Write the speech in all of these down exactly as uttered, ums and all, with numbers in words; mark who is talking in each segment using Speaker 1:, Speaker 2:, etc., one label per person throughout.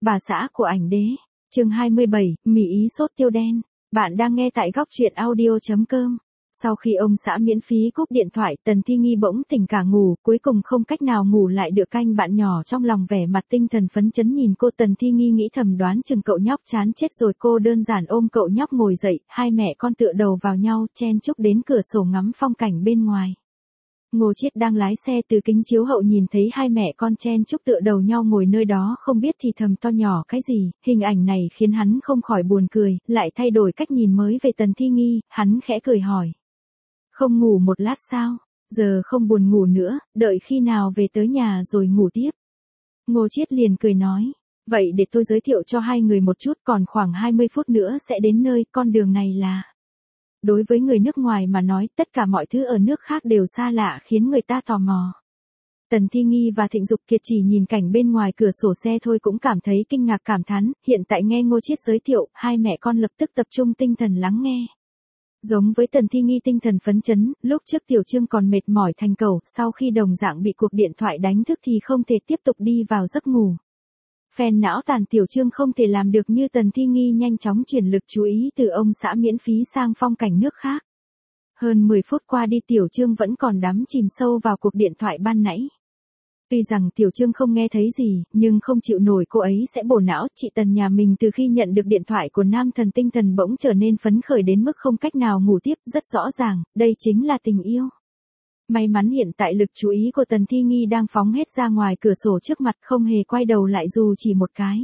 Speaker 1: Bà xã của ảnh đế. Chương hai mươi bảy, mì ý sốt tiêu đen. Bạn đang nghe tại góc truyện audio chấm com. Sau khi ông xã miễn phí cúp điện thoại, Tần Thi Nghi bỗng tỉnh cả ngủ, cuối cùng không cách nào ngủ lại được. Canh bạn nhỏ trong lòng vẻ mặt tinh thần phấn chấn nhìn cô. Tần Thi Nghi nghĩ thầm đoán chừng cậu nhóc chán chết rồi. Cô đơn giản ôm cậu nhóc ngồi dậy, hai mẹ con tựa đầu vào nhau, chen chúc đến cửa sổ ngắm phong cảnh bên ngoài. Ngô Chiết đang lái xe từ kính chiếu hậu nhìn thấy hai mẹ con chen chúc tựa đầu nhau ngồi nơi đó không biết thì thầm to nhỏ cái gì, hình ảnh này khiến hắn không khỏi buồn cười, lại thay đổi cách nhìn mới về Tần Thi Nghi, hắn khẽ cười hỏi. Không ngủ một lát sao, giờ không buồn ngủ nữa, đợi khi nào về tới nhà rồi ngủ tiếp. Ngô Chiết liền cười nói, vậy để tôi giới thiệu cho hai người một chút, còn khoảng hai mươi phút nữa sẽ đến nơi, con đường này là... Đối với người nước ngoài mà nói, tất cả mọi thứ ở nước khác đều xa lạ khiến người ta tò mò. Tần Thi Nghi và Thịnh Dục Kiệt chỉ nhìn cảnh bên ngoài cửa sổ xe thôi cũng cảm thấy kinh ngạc cảm thán, hiện tại nghe Ngô Chiết giới thiệu, hai mẹ con lập tức tập trung tinh thần lắng nghe. Giống với Tần Thi Nghi tinh thần phấn chấn, lúc trước Tiểu Trương còn mệt mỏi thành cầu, sau khi đồng dạng bị cuộc điện thoại đánh thức thì không thể tiếp tục đi vào giấc ngủ. Phèn não tàn Tiểu Trương không thể làm được như Tần Thi Nghi nhanh chóng chuyển lực chú ý từ ông xã miễn phí sang phong cảnh nước khác. Hơn mười phút qua đi Tiểu Trương vẫn còn đắm chìm sâu vào cuộc điện thoại ban nãy. Tuy rằng Tiểu Trương không nghe thấy gì, nhưng không chịu nổi cô ấy sẽ bổ não. Chị Tần nhà mình từ khi nhận được điện thoại của nam thần tinh thần bỗng trở nên phấn khởi đến mức không cách nào ngủ tiếp, rất rõ ràng, đây chính là tình yêu. May mắn hiện tại lực chú ý của Tần Thi Nghi đang phóng hết ra ngoài cửa sổ trước mặt, không hề quay đầu lại dù chỉ một cái.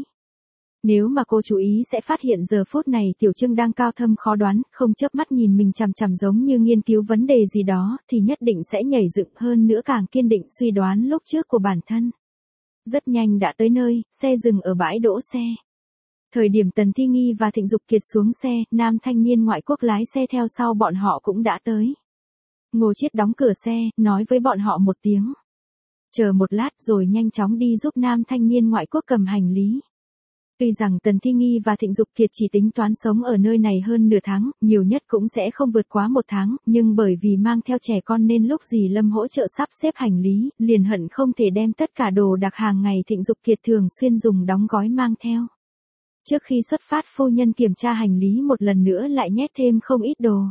Speaker 1: Nếu mà cô chú ý sẽ phát hiện giờ phút này Tiểu Trương đang cao thâm khó đoán, không chớp mắt nhìn mình chằm chằm giống như nghiên cứu vấn đề gì đó, thì nhất định sẽ nhảy dựng hơn nữa càng kiên định suy đoán lúc trước của bản thân. Rất nhanh đã tới nơi, xe dừng ở bãi đỗ xe. Thời điểm Tần Thi Nghi và Thịnh Dục Kiệt xuống xe, nam thanh niên ngoại quốc lái xe theo sau bọn họ cũng đã tới. Ngô Chiết đóng cửa xe, nói với bọn họ một tiếng. Chờ một lát rồi nhanh chóng đi giúp nam thanh niên ngoại quốc cầm hành lý. Tuy rằng Tần Thi Nghi và Thịnh Dục Kiệt chỉ tính toán sống ở nơi này hơn nửa tháng, nhiều nhất cũng sẽ không vượt quá một tháng, nhưng bởi vì mang theo trẻ con nên lúc dì Lâm hỗ trợ sắp xếp hành lý, liền hận không thể đem tất cả đồ đặc hàng ngày Thịnh Dục Kiệt thường xuyên dùng đóng gói mang theo. Trước khi xuất phát phu nhân kiểm tra hành lý một lần nữa lại nhét thêm không ít đồ.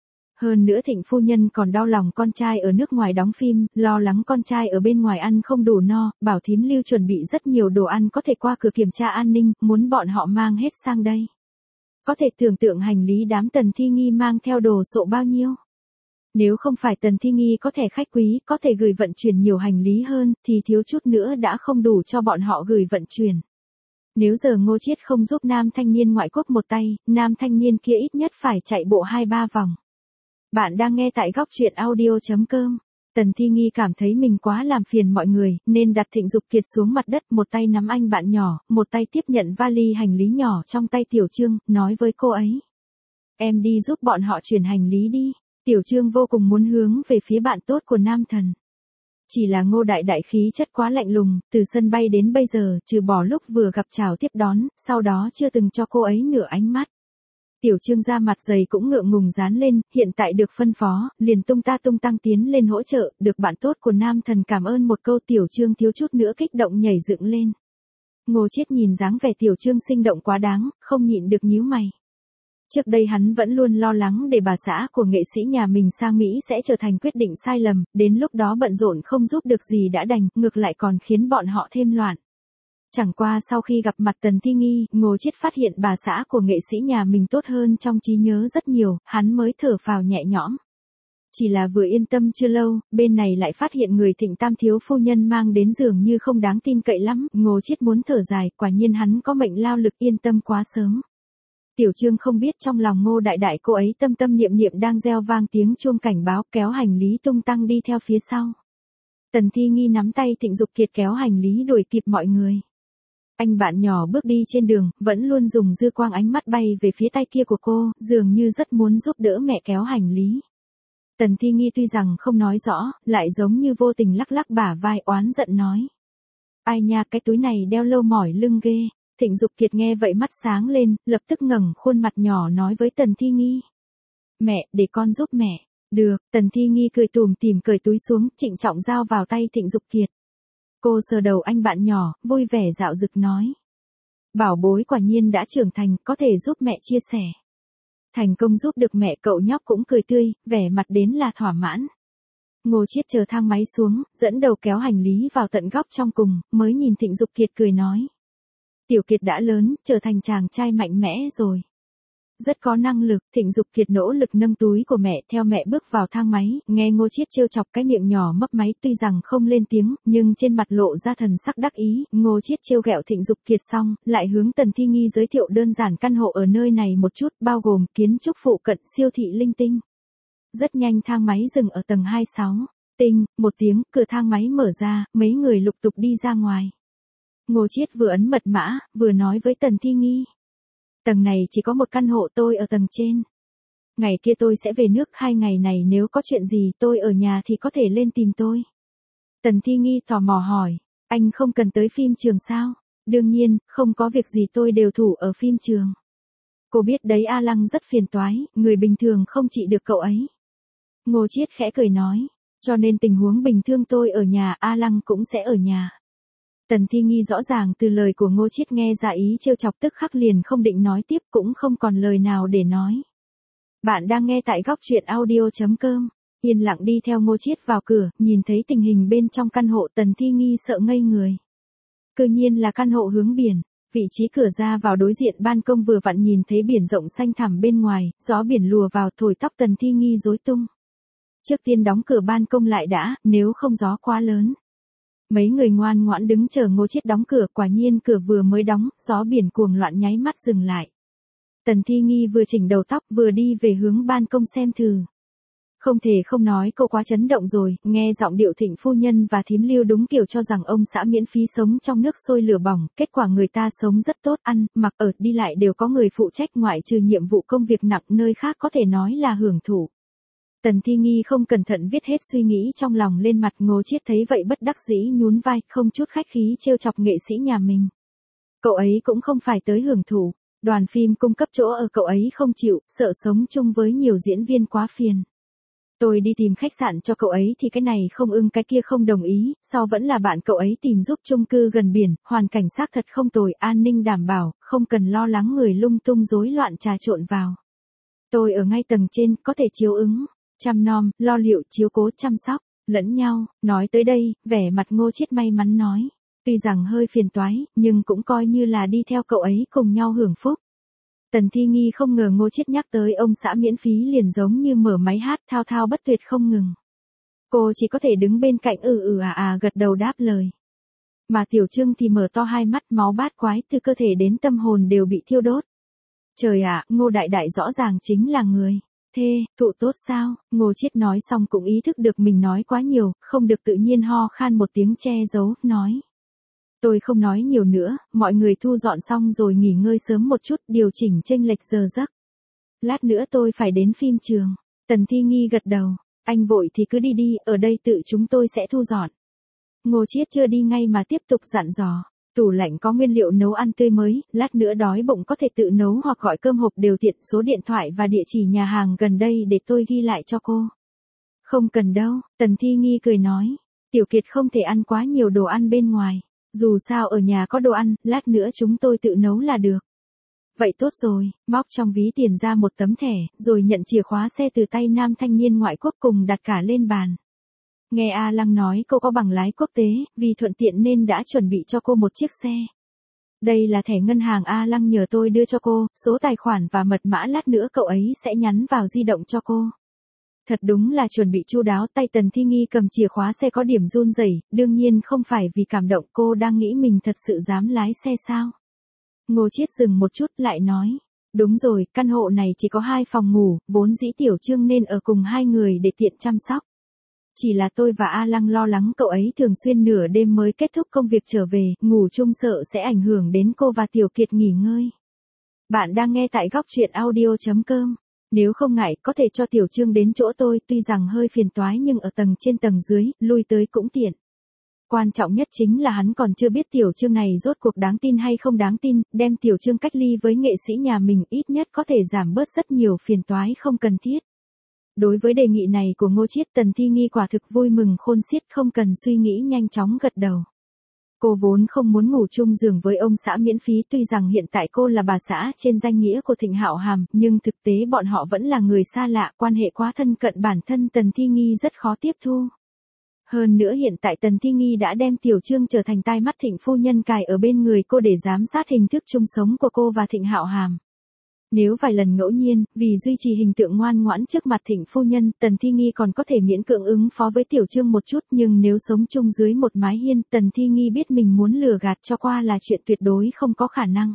Speaker 1: Hơn nữa Thịnh phu nhân còn đau lòng con trai ở nước ngoài đóng phim, lo lắng con trai ở bên ngoài ăn không đủ no, bảo thím Lưu chuẩn bị rất nhiều đồ ăn có thể qua cửa kiểm tra an ninh, muốn bọn họ mang hết sang đây. Có thể tưởng tượng hành lý đám Tần Thi Nghi mang theo đồ sộ bao nhiêu. Nếu không phải Tần Thi Nghi có thẻ khách quý, có thể gửi vận chuyển nhiều hành lý hơn, thì thiếu chút nữa đã không đủ cho bọn họ gửi vận chuyển. Nếu giờ Ngô Chiết không giúp nam thanh niên ngoại quốc một tay, nam thanh niên kia ít nhất phải chạy bộ hai ba vòng. Bạn đang nghe tại góc truyện audio chấm com. Tần Thi Nghi cảm thấy mình quá làm phiền mọi người, nên đặt Thịnh Dục Kiệt xuống mặt đất, một tay nắm anh bạn nhỏ, một tay tiếp nhận vali hành lý nhỏ trong tay Tiểu Trương, nói với cô ấy. Em đi giúp bọn họ chuyển hành lý đi. Tiểu Trương vô cùng muốn hướng về phía bạn tốt của nam thần. Chỉ là Ngô Đại Đại khí chất quá lạnh lùng, từ sân bay đến bây giờ, trừ bỏ lúc vừa gặp chào tiếp đón, sau đó chưa từng cho cô ấy nửa ánh mắt. Tiểu Trương ra mặt dày cũng ngượng ngùng dán lên, hiện tại được phân phó, liền tung ta tung tăng tiến lên hỗ trợ, được bạn tốt của nam thần cảm ơn một câu Tiểu Trương thiếu chút nữa kích động nhảy dựng lên. Ngô Chiết nhìn dáng vẻ Tiểu Trương sinh động quá đáng, không nhịn được nhíu mày. Trước đây hắn vẫn luôn lo lắng để bà xã của nghệ sĩ nhà mình sang Mỹ sẽ trở thành quyết định sai lầm, đến lúc đó bận rộn không giúp được gì đã đành, ngược lại còn khiến bọn họ thêm loạn. Chẳng qua sau khi gặp mặt Tần Thi Nghi, Ngô Chiết phát hiện bà xã của nghệ sĩ nhà mình tốt hơn trong trí nhớ rất nhiều, hắn mới thở phào nhẹ nhõm. Chỉ là vừa yên tâm chưa lâu, bên này lại phát hiện người Thịnh tam thiếu phu nhân mang đến dường như không đáng tin cậy lắm, Ngô Chiết muốn thở dài, quả nhiên hắn có mệnh lao lực yên tâm quá sớm. Tiểu Trương không biết trong lòng Ngô Đại Đại cô ấy tâm tâm niệm niệm đang reo vang tiếng chuông cảnh báo, kéo hành lý tung tăng đi theo phía sau. Tần Thi Nghi nắm tay Thịnh Dục Kiệt kéo hành lý đuổi kịp mọi người. Anh bạn nhỏ bước đi trên đường, vẫn luôn dùng dư quang ánh mắt bay về phía tay kia của cô, dường như rất muốn giúp đỡ mẹ kéo hành lý. Tần Thi Nghi tuy rằng không nói rõ, lại giống như vô tình lắc lắc bả vai oán giận nói. Ai nha, cái túi này đeo lâu mỏi lưng ghê. Thịnh Dục Kiệt nghe vậy mắt sáng lên, lập tức ngẩng khuôn mặt nhỏ nói với Tần Thi Nghi. Mẹ, để con giúp mẹ. Được, Tần Thi Nghi cười tủm tỉm cởi túi xuống, trịnh trọng giao vào tay Thịnh Dục Kiệt. Cô sờ đầu anh bạn nhỏ, vui vẻ dạo dực nói. Bảo bối quả nhiên đã trưởng thành, có thể giúp mẹ chia sẻ. Thành công giúp được mẹ, cậu nhóc cũng cười tươi, vẻ mặt đến là thỏa mãn. Ngô Chiết chờ thang máy xuống, dẫn đầu kéo hành lý vào tận góc trong cùng, mới nhìn Thịnh Dục Kiệt cười nói. Tiểu Kiệt đã lớn, trở thành chàng trai mạnh mẽ rồi. Rất có năng lực, Thịnh Dục Kiệt nỗ lực nâng túi của mẹ, theo mẹ bước vào thang máy, nghe Ngô Chiết trêu chọc cái miệng nhỏ mấp máy, tuy rằng không lên tiếng, nhưng trên mặt lộ ra thần sắc đắc ý. Ngô Chiết trêu ghẹo Thịnh Dục Kiệt xong, lại hướng Tần Thi Nghi giới thiệu đơn giản căn hộ ở nơi này một chút, bao gồm kiến trúc phụ cận, siêu thị linh tinh. Rất nhanh thang máy dừng ở tầng hai mươi sáu. Tinh, một tiếng, cửa thang máy mở ra, mấy người lục tục đi ra ngoài. Ngô Chiết vừa ấn mật mã, vừa nói với Tần Thi Nghi. Tầng này chỉ có một căn hộ, tôi ở tầng trên. Ngày kia tôi sẽ về nước, hai ngày này nếu có chuyện gì tôi ở nhà thì có thể lên tìm tôi. Tần Thi Nghi tò mò hỏi, anh không cần tới phim trường sao? Đương nhiên, không có việc gì tôi đều thủ ở phim trường. Cô biết đấy, A Lăng rất phiền toái, người bình thường không trị được cậu ấy. Ngô Chiết khẽ cười nói, cho nên tình huống bình thường tôi ở nhà, A Lăng cũng sẽ ở nhà. Tần Thi Nghi rõ ràng từ lời của Ngô Chiết nghe ra ý trêu chọc, tức khắc liền không định nói tiếp, cũng không còn lời nào để nói. Bạn đang nghe tại góc truyện audio chấm com. Yên lặng đi theo Ngô Chiết vào cửa, nhìn thấy tình hình bên trong căn hộ, Tần Thi Nghi sợ ngây người. Cứ nhiên là căn hộ hướng biển, vị trí cửa ra vào đối diện ban công, vừa vặn nhìn thấy biển rộng xanh thẳm bên ngoài, gió biển lùa vào thổi tóc Tần Thi Nghi rối tung. Trước tiên đóng cửa ban công lại đã, nếu không gió quá lớn. Mấy người ngoan ngoãn đứng chờ Ngô Chiết đóng cửa, quả nhiên cửa vừa mới đóng, gió biển cuồng loạn nháy mắt dừng lại. Tần Thi Nghi vừa chỉnh đầu tóc vừa đi về hướng ban công xem thử. Không thể không nói cô quá chấn động rồi, nghe giọng điệu Thịnh phu nhân và thím Lưu đúng kiểu cho rằng ông xã miễn phí sống trong nước sôi lửa bỏng, kết quả người ta sống rất tốt, ăn, mặc ở, đi lại đều có người phụ trách, ngoại trừ nhiệm vụ công việc nặng nơi khác có thể nói là hưởng thụ. Tần Thi Nghi không cẩn thận viết hết suy nghĩ trong lòng lên mặt. Ngô Chiết thấy vậy bất đắc dĩ nhún vai, không chút khách khí trêu chọc nghệ sĩ nhà mình. Cậu ấy cũng không phải tới hưởng thụ, đoàn phim cung cấp chỗ ở cậu ấy không chịu, sợ sống chung với nhiều diễn viên quá phiền. Tôi đi tìm khách sạn cho cậu ấy thì cái này không ưng cái kia không đồng ý, sau vẫn là bạn cậu ấy tìm giúp chung cư gần biển, hoàn cảnh xác thật không tồi, an ninh đảm bảo, không cần lo lắng người lung tung rối loạn trà trộn vào. Tôi ở ngay tầng trên, có thể chiếu ứng, chăm nom, lo liệu, chiếu cố, chăm sóc lẫn nhau. Nói tới đây, vẻ mặt Ngô Chiết may mắn nói, tuy rằng hơi phiền toái, nhưng cũng coi như là đi theo cậu ấy cùng nhau hưởng phúc. Tần Thi Nghi không ngờ Ngô Chiết nhắc tới ông xã miễn phí liền giống như mở máy hát thao thao bất tuyệt không ngừng. Cô chỉ có thể đứng bên cạnh ừ ừ à à gật đầu đáp lời. Mà Tiểu Trương thì mở to hai mắt, máu bát quái từ cơ thể đến tâm hồn đều bị thiêu đốt. Trời ạ, Ngô Đại Đại rõ ràng chính là người thê, thụ tốt sao? Ngô Chiết nói xong cũng ý thức được mình nói quá nhiều, không được tự nhiên ho khan một tiếng che giấu, nói. Tôi không nói nhiều nữa, mọi người thu dọn xong rồi nghỉ ngơi sớm một chút, điều chỉnh chênh lệch giờ giấc. Lát nữa tôi phải đến phim trường. Tần Thi Nghi gật đầu, anh vội thì cứ đi đi, ở đây tự chúng tôi sẽ thu dọn. Ngô Chiết chưa đi ngay mà tiếp tục dặn dò. Tủ lạnh có nguyên liệu nấu ăn tươi mới, lát nữa đói bụng có thể tự nấu hoặc gọi cơm hộp đều tiện, số điện thoại và địa chỉ nhà hàng gần đây để tôi ghi lại cho cô. Không cần đâu, Tần Thi Nghi cười nói. Tiểu Kiệt không thể ăn quá nhiều đồ ăn bên ngoài. Dù sao ở nhà có đồ ăn, lát nữa chúng tôi tự nấu là được. Vậy tốt rồi, móc trong ví tiền ra một tấm thẻ, rồi nhận chìa khóa xe từ tay nam thanh niên ngoại quốc cùng đặt cả lên bàn. Nghe A Lăng nói cô có bằng lái quốc tế, vì thuận tiện nên đã chuẩn bị cho cô một chiếc xe. Đây là thẻ ngân hàng A Lăng nhờ tôi đưa cho cô, số tài khoản và mật mã lát nữa cậu ấy sẽ nhắn vào di động cho cô. Thật đúng là chuẩn bị chu đáo. Tay Tần Thi Nghi cầm chìa khóa xe có điểm run rẩy, đương nhiên không phải vì cảm động, cô đang nghĩ mình thật sự dám lái xe sao. Ngô Chiết dừng một chút lại nói, đúng rồi, căn hộ này chỉ có hai phòng ngủ, vốn dĩ Tiểu Trương nên ở cùng hai người để tiện chăm sóc. Chỉ là tôi và A Lăng lo lắng cậu ấy thường xuyên nửa đêm mới kết thúc công việc trở về, ngủ chung sợ sẽ ảnh hưởng đến cô và Tiểu Kiệt nghỉ ngơi. Bạn đang nghe tại góc truyện audio chấm com. Nếu không ngại, có thể cho Tiểu Trương đến chỗ tôi, tuy rằng hơi phiền toái nhưng ở tầng trên tầng dưới, lui tới cũng tiện. Quan trọng nhất chính là hắn còn chưa biết Tiểu Trương này rốt cuộc đáng tin hay không đáng tin, đem Tiểu Trương cách ly với nghệ sĩ nhà mình ít nhất có thể giảm bớt rất nhiều phiền toái không cần thiết. Đối với đề nghị này của Ngô Chiết, Tần Thi Nghi quả thực vui mừng khôn xiết, không cần suy nghĩ nhanh chóng gật đầu. Cô vốn không muốn ngủ chung giường với ông xã miễn phí, tuy rằng hiện tại cô là bà xã trên danh nghĩa của Thịnh Hạo Hàm, nhưng thực tế bọn họ vẫn là người xa lạ, quan hệ quá thân cận bản thân Tần Thi Nghi rất khó tiếp thu. Hơn nữa hiện tại Tần Thi Nghi đã đem Tiểu Trương trở thành tai mắt Thịnh phu nhân cài ở bên người cô để giám sát hình thức chung sống của cô và Thịnh Hạo Hàm. Nếu vài lần ngẫu nhiên, vì duy trì hình tượng ngoan ngoãn trước mặt Thịnh phu nhân, Tần Thi Nghi còn có thể miễn cưỡng ứng phó với Tiểu Trương một chút, nhưng nếu sống chung dưới một mái hiên, Tần Thi Nghi biết mình muốn lừa gạt cho qua là chuyện tuyệt đối không có khả năng.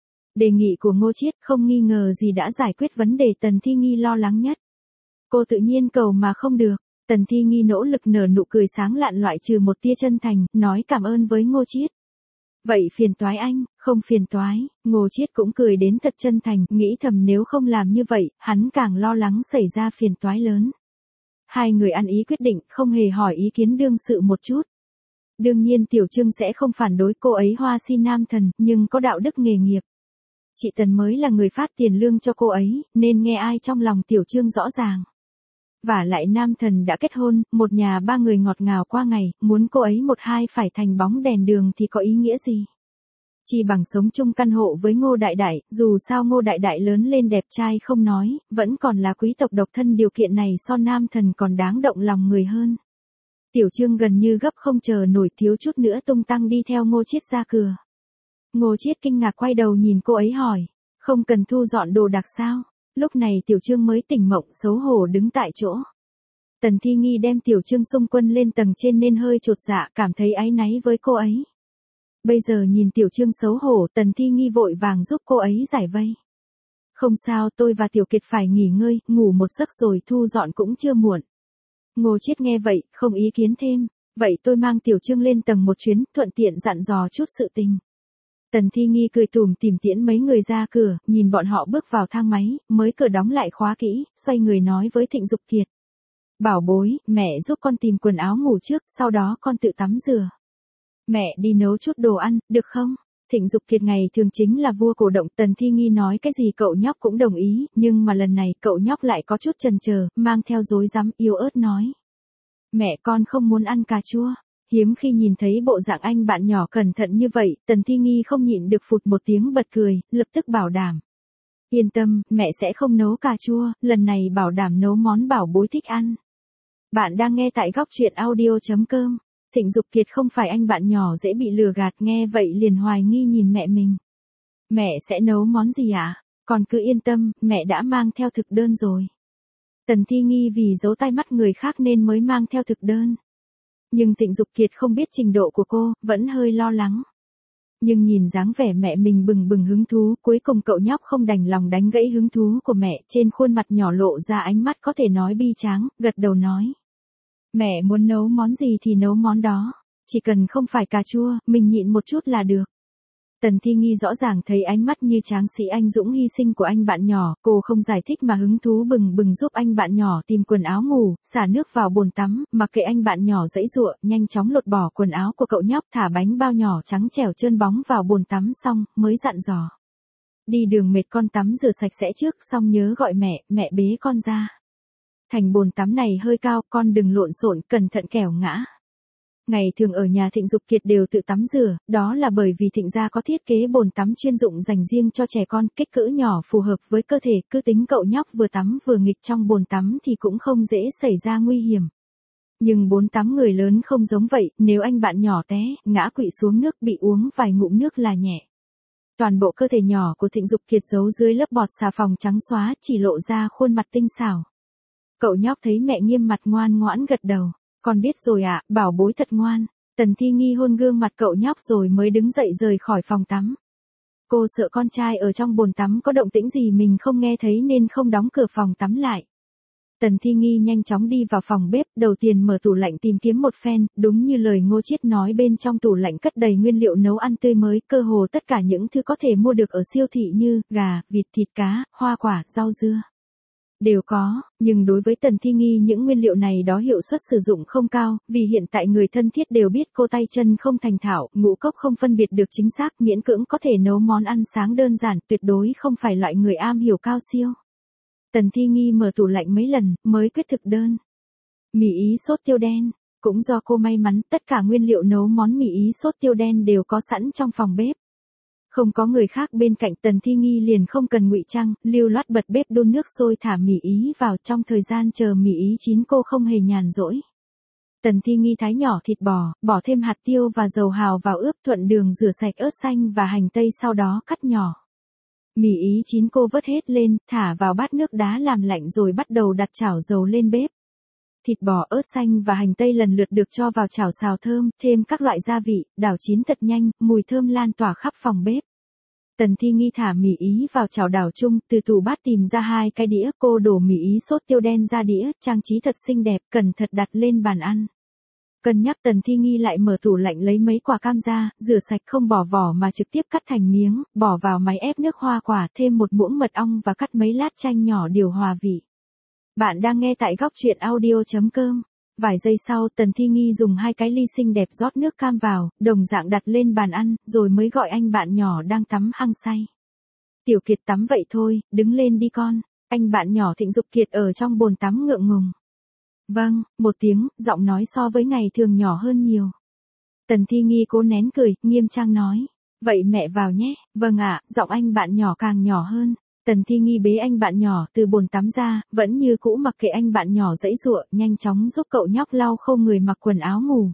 Speaker 1: Đề nghị của Ngô Chiết không nghi ngờ gì đã giải quyết vấn đề Tần Thi Nghi lo lắng nhất. Cô tự nhiên cầu mà không được. Tần Thi Nghi nỗ lực nở nụ cười sáng lạn loại trừ một tia chân thành, nói cảm ơn với Ngô Chiết. Vậy phiền toái anh, không phiền toái, Ngô Chiết cũng cười đến thật chân thành, nghĩ thầm nếu không làm như vậy, hắn càng lo lắng xảy ra phiền toái lớn. Hai người ăn ý quyết định, không hề hỏi ý kiến đương sự một chút. Đương nhiên Tiểu Trương sẽ không phản đối cô ấy hoa si nam thần, nhưng có đạo đức nghề nghiệp. Chị Tần mới là người phát tiền lương cho cô ấy, nên nghe ai trong lòng Tiểu Trương rõ ràng. Vả lại nam thần đã kết hôn, một nhà ba người ngọt ngào qua ngày, muốn cô ấy một hai phải thành bóng đèn đường thì có ý nghĩa gì? Chỉ bằng sống chung căn hộ với Ngô Đại Đại, dù sao Ngô Đại Đại lớn lên đẹp trai không nói, vẫn còn là quý tộc độc thân, điều kiện này so nam thần còn đáng động lòng người hơn. Tiểu Trương gần như gấp không chờ nổi, thiếu chút nữa tung tăng đi theo Ngô Chiết ra cửa. Ngô Chiết kinh ngạc quay đầu nhìn cô ấy hỏi, không cần thu dọn đồ đạc sao? Lúc này Tiểu Trương mới tỉnh mộng, xấu hổ đứng tại chỗ. Tần Thi Nghi đem Tiểu Trương xung quân lên tầng trên nên hơi chột dạ, cảm thấy áy náy với cô ấy. Bây giờ nhìn Tiểu Trương xấu hổ, Tần Thi Nghi vội vàng giúp cô ấy giải vây. Không sao, tôi và Tiểu Kiệt phải nghỉ ngơi, ngủ một giấc rồi thu dọn cũng chưa muộn. Ngô Chiết nghe vậy, không ý kiến thêm, vậy tôi mang Tiểu Trương lên tầng một chuyến, thuận tiện dặn dò chút sự tình. Tần Thi Nghi cười tủm tỉm tiễn mấy người ra cửa, nhìn bọn họ bước vào thang máy, mới cửa đóng lại khóa kỹ, xoay người nói với Thịnh Dục Kiệt. Bảo bối, mẹ giúp con tìm quần áo ngủ trước, sau đó con tự tắm rửa. Mẹ đi nấu chút đồ ăn, được không? Thịnh Dục Kiệt ngày thường chính là vua cổ động, Tần Thi Nghi nói cái gì cậu nhóc cũng đồng ý, nhưng mà lần này cậu nhóc lại có chút chần chờ, mang theo rối rắm, yếu ớt nói. Mẹ con không muốn ăn cà chua. Hiếm khi nhìn thấy bộ dạng anh bạn nhỏ cẩn thận như vậy, Tần Thi Nghi không nhịn được phụt một tiếng bật cười, lập tức bảo đảm. Yên tâm, mẹ sẽ không nấu cà chua, lần này bảo đảm nấu món bảo bối thích ăn. Bạn đang nghe tại góc truyện audio chấm com. Thịnh Dục Kiệt không phải anh bạn nhỏ dễ bị lừa gạt, nghe vậy liền hoài nghi nhìn mẹ mình. Mẹ sẽ nấu món gì ạ? À? Còn cứ yên tâm, mẹ đã mang theo thực đơn rồi. Tần Thi Nghi vì giấu tai mắt người khác nên mới mang theo thực đơn. Nhưng Thịnh Dục Kiệt không biết trình độ của cô, vẫn hơi lo lắng. Nhưng nhìn dáng vẻ mẹ mình bừng bừng hứng thú, cuối cùng cậu nhóc không đành lòng đánh gãy hứng thú của mẹ, trên khuôn mặt nhỏ lộ ra ánh mắt có thể nói bi tráng, gật đầu nói. Mẹ muốn nấu món gì thì nấu món đó, chỉ cần không phải cà chua, mình nhịn một chút là được. Tần Thi Nghi rõ ràng thấy ánh mắt như tráng sĩ anh dũng hy sinh của anh bạn nhỏ, cô không giải thích mà hứng thú bừng bừng giúp anh bạn nhỏ tìm quần áo ngủ, xả nước vào bồn tắm, mặc kệ anh bạn nhỏ giãy giụa, nhanh chóng lột bỏ quần áo của cậu nhóc, thả bánh bao nhỏ trắng trẻo trơn bóng vào bồn tắm xong, mới dặn dò. Đi đường mệt con tắm rửa sạch sẽ trước, xong nhớ gọi mẹ, mẹ bế con ra. Thành bồn tắm này hơi cao, con đừng lộn xộn, cẩn thận kẻo ngã. Ngày thường ở nhà Thịnh Dục Kiệt đều tự tắm rửa, đó là bởi vì Thịnh gia có thiết kế bồn tắm chuyên dụng dành riêng cho trẻ con, kích cỡ nhỏ phù hợp với cơ thể, cứ tính cậu nhóc vừa tắm vừa nghịch trong bồn tắm thì cũng không dễ xảy ra nguy hiểm. Nhưng bồn tắm người lớn không giống vậy, nếu anh bạn nhỏ té, ngã quỵ xuống nước bị uống vài ngụm nước là nhẹ. Toàn bộ cơ thể nhỏ của Thịnh Dục Kiệt giấu dưới lớp bọt xà phòng trắng xóa, chỉ lộ ra khuôn mặt tinh xảo. Cậu nhóc thấy mẹ nghiêm mặt ngoan ngoãn gật đầu. Con biết rồi ạ, à, bảo bối thật ngoan. Tần Thi Nghi hôn gương mặt cậu nhóc rồi mới đứng dậy rời khỏi phòng tắm. Cô sợ con trai ở trong bồn tắm có động tĩnh gì mình không nghe thấy nên không đóng cửa phòng tắm lại. Tần Thi Nghi nhanh chóng đi vào phòng bếp, đầu tiên mở tủ lạnh tìm kiếm một phen, đúng như lời Ngô Chiết nói, bên trong tủ lạnh cất đầy nguyên liệu nấu ăn tươi mới, cơ hồ tất cả những thứ có thể mua được ở siêu thị như gà, vịt, thịt cá, hoa quả, rau dưa. Đều có, nhưng đối với Tần Thi Nghi những nguyên liệu này đó hiệu suất sử dụng không cao, vì hiện tại người thân thiết đều biết cô tay chân không thành thạo, ngũ cốc không phân biệt được chính xác, miễn cưỡng có thể nấu món ăn sáng đơn giản, tuyệt đối không phải loại người am hiểu cao siêu. Tần Thi Nghi mở tủ lạnh mấy lần, mới quyết thực đơn. Mì ý sốt tiêu đen, Cũng do cô may mắn, tất cả nguyên liệu nấu món mì ý sốt tiêu đen đều có sẵn trong phòng bếp. Không có người khác bên cạnh, Tần Thi Nghi liền không cần ngụy trang, lưu loát bật bếp đun nước sôi thả mì ý vào. Trong thời gian chờ mì ý chín cô không hề nhàn rỗi. Tần Thi Nghi thái nhỏ thịt bò, bỏ thêm hạt tiêu và dầu hào vào ướp, thuận đường rửa sạch ớt xanh và hành tây sau đó cắt nhỏ. Mì ý chín cô vớt hết lên, thả vào bát nước đá làm lạnh rồi bắt đầu đặt chảo dầu lên bếp. Thịt bò, ớt xanh và hành tây lần lượt được cho vào chảo xào thơm, thêm các loại gia vị, đảo chín thật nhanh, mùi thơm lan tỏa khắp phòng bếp. Tần Thi Nghi thả mì ý vào chảo đảo chung, từ tủ bát tìm ra hai cái đĩa, cô đổ mì ý sốt tiêu đen ra đĩa, trang trí thật xinh đẹp, cẩn thận đặt lên bàn ăn. Cân nhắc, Tần Thi Nghi lại mở tủ lạnh lấy mấy quả cam ra, rửa sạch không bỏ vỏ mà trực tiếp cắt thành miếng, bỏ vào máy ép nước hoa quả, thêm một muỗng mật ong và cắt mấy lát chanh nhỏ điều hòa vị. Bạn đang nghe tại góc truyện audio chấm com. Vài giây sau, Tần Thi Nghi dùng hai cái ly xinh đẹp rót nước cam vào, đồng dạng đặt lên bàn ăn, rồi mới gọi anh bạn nhỏ đang tắm hăng say. Tiểu Kiệt tắm vậy thôi, đứng lên đi con. Anh bạn nhỏ Thịnh Dục Kiệt ở trong bồn tắm ngượng ngùng. Vâng, một tiếng, giọng nói so với ngày thường nhỏ hơn nhiều. Tần Thi Nghi cố nén cười, nghiêm trang nói. Vậy mẹ vào nhé. Vâng ạ, giọng anh bạn nhỏ càng nhỏ hơn. Tần Thi Nghi bế anh bạn nhỏ từ bồn tắm ra, vẫn như cũ mặc kệ anh bạn nhỏ giãy giụa, nhanh chóng giúp cậu nhóc lau khô người mặc quần áo ngủ.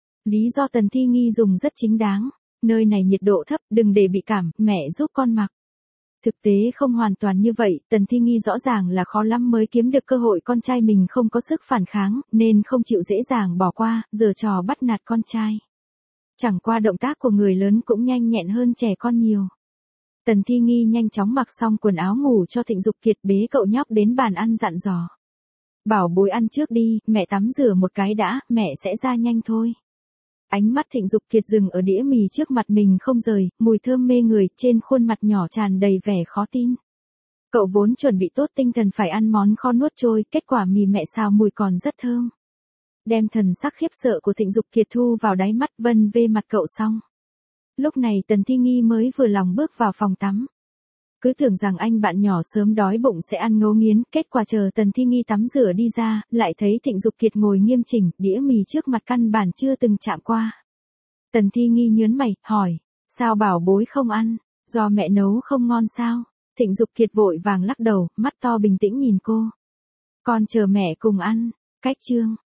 Speaker 1: Lý do Tần Thi Nghi dùng rất chính đáng. Nơi này nhiệt độ thấp, đừng để bị cảm, mẹ giúp con mặc. Thực tế không hoàn toàn như vậy, Tần Thi Nghi rõ ràng là khó lắm mới kiếm được cơ hội, con trai mình không có sức phản kháng, nên không chịu dễ dàng bỏ qua, giở trò bắt nạt con trai. Chẳng qua động tác của người lớn cũng nhanh nhẹn hơn trẻ con nhiều. Tần Thi Nghi nhanh chóng mặc xong quần áo ngủ cho Thịnh Dục Kiệt, bế cậu nhóc đến bàn ăn dặn dò. Bảo bối ăn trước đi, mẹ tắm rửa một cái đã, mẹ sẽ ra nhanh thôi. Ánh mắt Thịnh Dục Kiệt dừng ở đĩa mì trước mặt mình không rời, mùi thơm mê người, trên khuôn mặt nhỏ tràn đầy vẻ khó tin. Cậu vốn chuẩn bị tốt tinh thần phải ăn món kho nuốt trôi, kết quả mì mẹ xào mùi còn rất thơm. Đem thần sắc khiếp sợ của Thịnh Dục Kiệt thu vào đáy mắt, vân vê mặt cậu xong. Lúc này Tần Thi Nghi mới vừa lòng bước vào phòng tắm. Cứ tưởng rằng anh bạn nhỏ sớm đói bụng sẽ ăn ngấu nghiến, kết quả chờ Tần Thi Nghi tắm rửa đi ra, lại thấy Thịnh Dục Kiệt ngồi nghiêm chỉnh, đĩa mì trước mặt căn bản chưa từng chạm qua. Tần Thi Nghi nhớn mày, hỏi, sao bảo bối không ăn, do mẹ nấu không ngon sao? Thịnh Dục Kiệt vội vàng lắc đầu, mắt to bình tĩnh nhìn cô. Con chờ mẹ cùng ăn. Cách chương